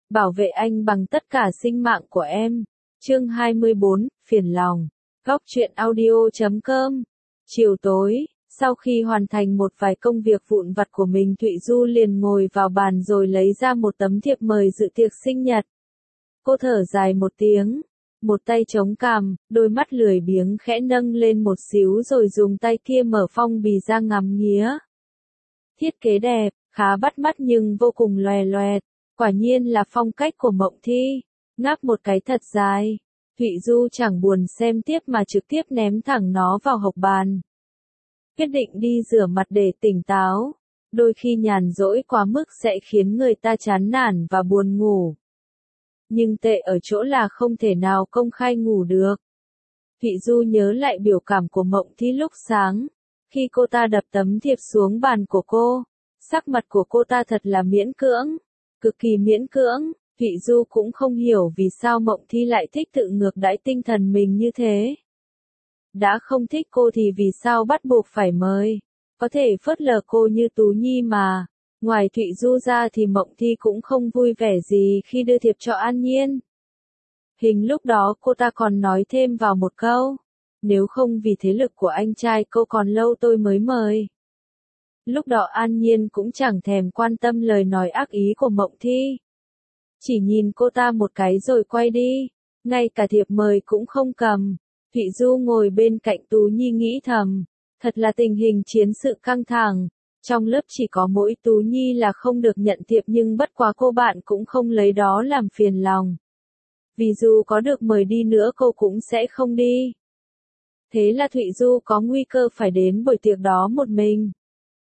bảo vệ anh bằng tất cả sinh mạng của em. Chương 24, phiền lòng. Góc truyện audio.com. Chiều tối, sau khi hoàn thành một vài công việc vụn vặt của mình, Thụy Du liền ngồi vào bàn rồi lấy ra một tấm thiệp mời dự tiệc sinh nhật. Cô thở dài một tiếng, một tay chống cằm, đôi mắt lười biếng khẽ nâng lên một xíu rồi dùng tay kia mở phong bì ra ngắm nghía. Thiết kế đẹp, khá bắt mắt nhưng vô cùng loè loẹt, quả nhiên là phong cách của Mộng Thi. Ngáp một cái thật dài, Thụy Du chẳng buồn xem tiếp mà trực tiếp ném thẳng nó vào hộc bàn. Quyết định đi rửa mặt để tỉnh táo, đôi khi nhàn rỗi quá mức sẽ khiến người ta chán nản và buồn ngủ. Nhưng tệ ở chỗ là không thể nào công khai ngủ được. Thụy Du nhớ lại biểu cảm của Mộng Thi lúc sáng, khi cô ta đập tấm thiệp xuống bàn của cô, sắc mặt của cô ta thật là miễn cưỡng, cực kỳ miễn cưỡng. Thụy Du cũng không hiểu vì sao Mộng Thi lại thích tự ngược đãi tinh thần mình như thế. Đã không thích cô thì vì sao bắt buộc phải mời, có thể phớt lờ cô như Tú Nhi mà. Ngoài Thụy Du ra thì Mộng Thi cũng không vui vẻ gì khi đưa thiệp cho An Nhiên. Hình lúc đó cô ta còn nói thêm vào một câu, nếu không vì thế lực của anh trai cô còn lâu tôi mới mời. Lúc đó An Nhiên cũng chẳng thèm quan tâm lời nói ác ý của Mộng Thi. Chỉ nhìn cô ta một cái rồi quay đi, ngay cả thiệp mời cũng không cầm. Thụy Du ngồi bên cạnh Tú Nhi nghĩ thầm, thật là tình hình chiến sự căng thẳng. Trong lớp chỉ có mỗi Tú Nhi là không được nhận thiệp nhưng bất quá cô bạn cũng không lấy đó làm phiền lòng. Vì dù có được mời đi nữa cô cũng sẽ không đi. Thế là Thụy Du có nguy cơ phải đến buổi tiệc đó một mình.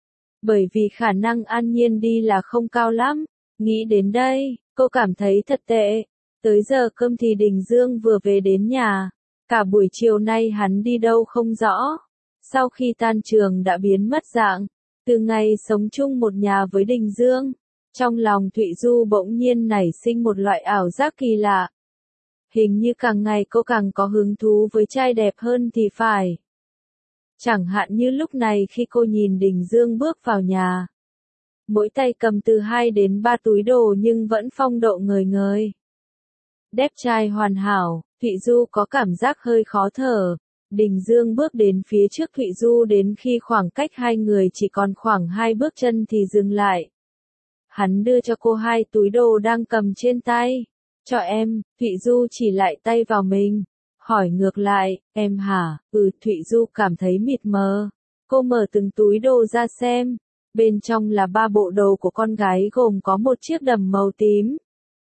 Bởi vì khả năng An Nhiên đi là không cao lắm. Nghĩ đến đây, cô cảm thấy thật tệ. Tới giờ cơm thì Đình Dương vừa về đến nhà. Cả buổi chiều nay hắn đi đâu không rõ. Sau khi tan trường đã biến mất dạng. Từ ngày sống chung một nhà với Đình Dương, trong lòng Thụy Du bỗng nhiên nảy sinh một loại ảo giác kỳ lạ. Hình như càng ngày cô càng có hứng thú với trai đẹp hơn thì phải. Chẳng hạn như lúc này khi cô nhìn Đình Dương bước vào nhà. Mỗi tay cầm từ 2 đến 3 túi đồ nhưng vẫn phong độ ngời ngời. Đẹp trai hoàn hảo, Thụy Du có cảm giác hơi khó thở. Đình Dương bước đến phía trước Thụy Du đến khi khoảng cách hai người chỉ còn khoảng 2 bước chân thì dừng lại. Hắn đưa cho cô 2 túi đồ đang cầm trên tay. Cho em, Thụy Du chỉ lại tay vào mình. Hỏi ngược lại, em hả? Thụy Du cảm thấy mịt mờ. Cô mở từng túi đồ ra xem. Bên trong là 3 bộ đồ của con gái gồm có một chiếc đầm màu tím,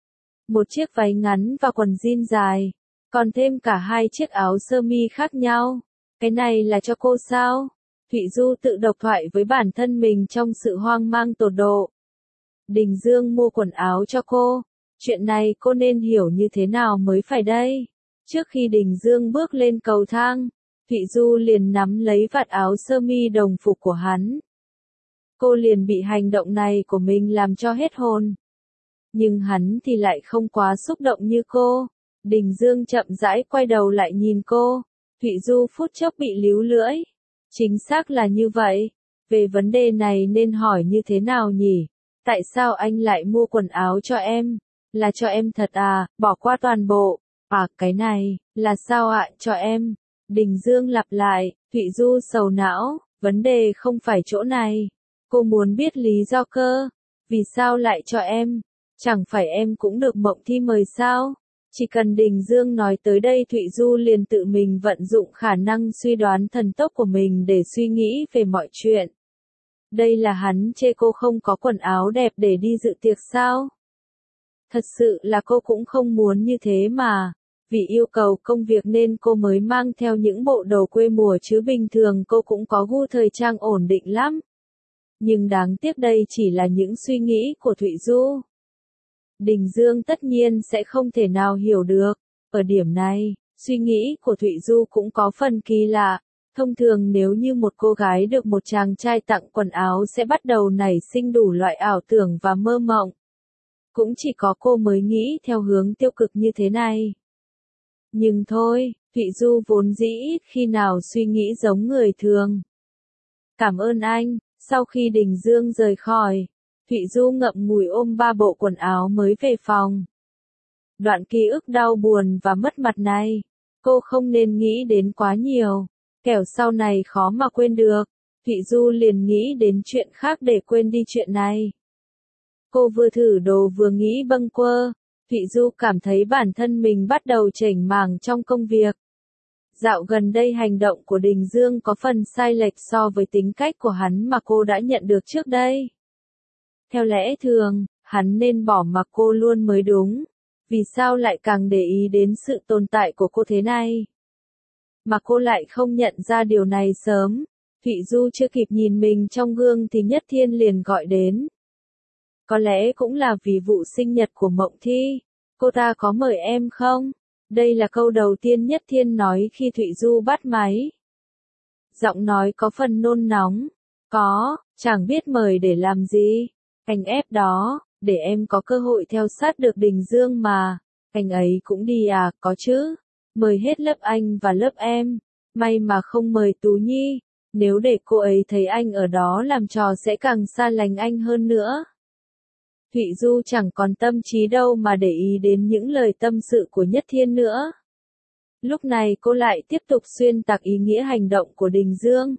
một chiếc váy ngắn và quần jean dài, còn thêm cả 2 chiếc áo sơ mi khác nhau. Cái này là cho cô sao? Thụy Du tự độc thoại với bản thân mình trong sự hoang mang tột độ. Đình Dương mua quần áo cho cô. Chuyện này cô nên hiểu như thế nào mới phải đây? Trước khi Đình Dương bước lên cầu thang, Thụy Du liền nắm lấy vạt áo sơ mi đồng phục của hắn. Cô liền bị hành động này của mình làm cho hết hồn. Nhưng hắn thì lại không quá xúc động như cô. Đình Dương chậm rãi quay đầu lại nhìn cô. Thụy Du phút chốc bị líu lưỡi. Chính xác là như vậy. Về vấn đề này nên hỏi như thế nào nhỉ? Tại sao anh lại mua quần áo cho em? Là cho em thật à? Bỏ qua toàn bộ. À, cái này, là sao ạ? Cho em. Đình Dương lặp lại. Thụy Du sầu não. Vấn đề không phải chỗ này. Cô muốn biết lý do cơ. Vì sao lại cho em? Chẳng phải em cũng được Mộng Thi mời sao? Chỉ cần Đình Dương nói tới đây Thụy Du liền tự mình vận dụng khả năng suy đoán thần tốc của mình để suy nghĩ về mọi chuyện. Đây là hắn chê cô không có quần áo đẹp để đi dự tiệc sao? Thật sự là cô cũng không muốn như thế mà. Vì yêu cầu công việc nên cô mới mang theo những bộ đồ quê mùa chứ bình thường cô cũng có gu thời trang ổn định lắm. Nhưng đáng tiếc đây chỉ là những suy nghĩ của Thụy Du. Đình Dương tất nhiên sẽ không thể nào hiểu được. Ở điểm này, suy nghĩ của Thụy Du cũng có phần kỳ lạ. Thông thường nếu như một cô gái được một chàng trai tặng quần áo sẽ bắt đầu nảy sinh đủ loại ảo tưởng và mơ mộng. Cũng chỉ có cô mới nghĩ theo hướng tiêu cực như thế này. Nhưng thôi, Thụy Du vốn dĩ ít khi nào suy nghĩ giống người thường. Cảm ơn anh. Sau khi Đình Dương rời khỏi, Thụy Du ngậm ngùi ôm 3 bộ quần áo mới về phòng. Đoạn ký ức đau buồn và mất mặt này, cô không nên nghĩ đến quá nhiều, kẻo sau này khó mà quên được. Thụy Du liền nghĩ đến chuyện khác để quên đi chuyện này. Cô vừa thử đồ vừa nghĩ bâng quơ, Thụy Du cảm thấy bản thân mình bắt đầu chểnh mảng trong công việc. Dạo gần đây hành động của Đình Dương có phần sai lệch so với tính cách của hắn mà cô đã nhận được trước đây. Theo lẽ thường, hắn nên bỏ mặc cô luôn mới đúng. Vì sao lại càng để ý đến sự tồn tại của cô thế này? Mà cô lại không nhận ra điều này sớm. Thụy Du chưa kịp nhìn mình trong gương thì Nhất Thiên liền gọi đến. Có lẽ cũng là vì vụ sinh nhật của Mộng Thi. Cô ta có mời em không? Đây là câu đầu tiên Nhất Thiên nói khi Thụy Du bắt máy. Giọng nói có phần nôn nóng. Có, chẳng biết mời để làm gì. Anh ép đó, để em có cơ hội theo sát được Đình Dương mà. Anh ấy cũng đi à, có chứ. Mời hết lớp anh và lớp em. May mà không mời Tú Nhi. Nếu để cô ấy thấy anh ở đó làm trò sẽ càng xa lánh anh hơn nữa. Thụy Du chẳng còn tâm trí đâu mà để ý đến những lời tâm sự của Nhất Thiên nữa. Lúc này cô lại tiếp tục xuyên tạc ý nghĩa hành động của Đình Dương.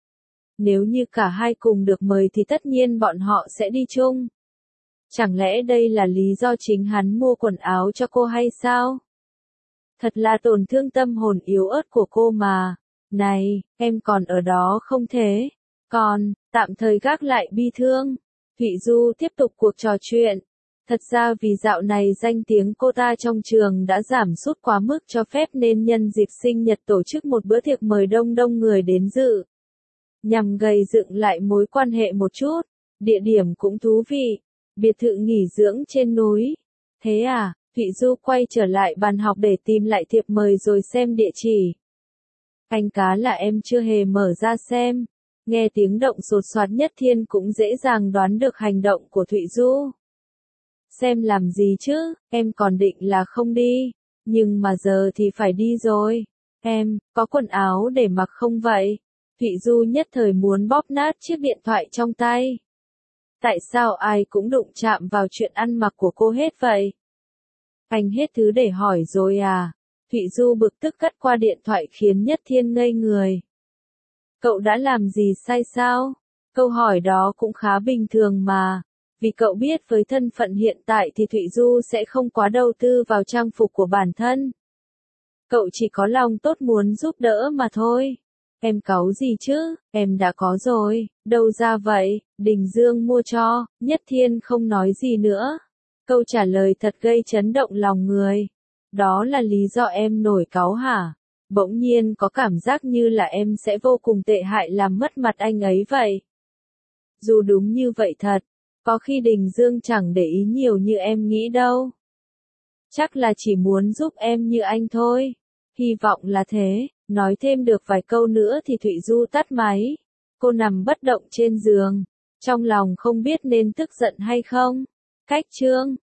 Nếu như cả hai cùng được mời thì tất nhiên bọn họ sẽ đi chung. Chẳng lẽ đây là lý do chính hắn mua quần áo cho cô hay sao? Thật là tổn thương tâm hồn yếu ớt của cô mà. Này, em còn ở đó không thế? Còn, tạm thời gác lại bi thương. Thụy Du tiếp tục cuộc trò chuyện. Thật ra vì dạo này danh tiếng cô ta trong trường đã giảm sút quá mức cho phép nên nhân dịp sinh nhật tổ chức một bữa tiệc mời đông đông người đến dự. Nhằm gây dựng lại mối quan hệ một chút. Địa điểm cũng thú vị. Biệt thự nghỉ dưỡng trên núi. Thế à, Thụy Du quay trở lại bàn học để tìm lại thiệp mời rồi xem địa chỉ. Canh cá là em chưa hề mở ra xem. Nghe tiếng động sột soạt Nhất Thiên cũng dễ dàng đoán được hành động của Thụy Du. Xem làm gì chứ, em còn định là không đi. Nhưng mà giờ thì phải đi rồi. Em, có quần áo để mặc không vậy? Thụy Du nhất thời muốn bóp nát chiếc điện thoại trong tay. Tại sao ai cũng đụng chạm vào chuyện ăn mặc của cô hết vậy? Anh hết thứ để hỏi rồi à? Thụy Du bực tức cắt qua điện thoại khiến Nhất Thiên ngây người. Cậu đã làm gì sai sao? Câu hỏi đó cũng khá bình thường mà. Vì cậu biết với thân phận hiện tại thì Thụy Du sẽ không quá đầu tư vào trang phục của bản thân. Cậu chỉ có lòng tốt muốn giúp đỡ mà thôi. Em cáu gì chứ, em đã có rồi, đâu ra vậy, Đình Dương mua cho, Nhất Thiên không nói gì nữa. Câu trả lời thật gây chấn động lòng người. Đó là lý do em nổi cáu hả? Bỗng nhiên có cảm giác như là em sẽ vô cùng tệ hại làm mất mặt anh ấy vậy. Dù đúng như vậy thật, có khi Đình Dương chẳng để ý nhiều như em nghĩ đâu. Chắc là chỉ muốn giúp em như anh thôi. Hy vọng là thế. Nói thêm được vài câu nữa thì Thụy Du tắt máy. Cô nằm bất động trên giường. Trong lòng không biết nên tức giận hay không. Cách chương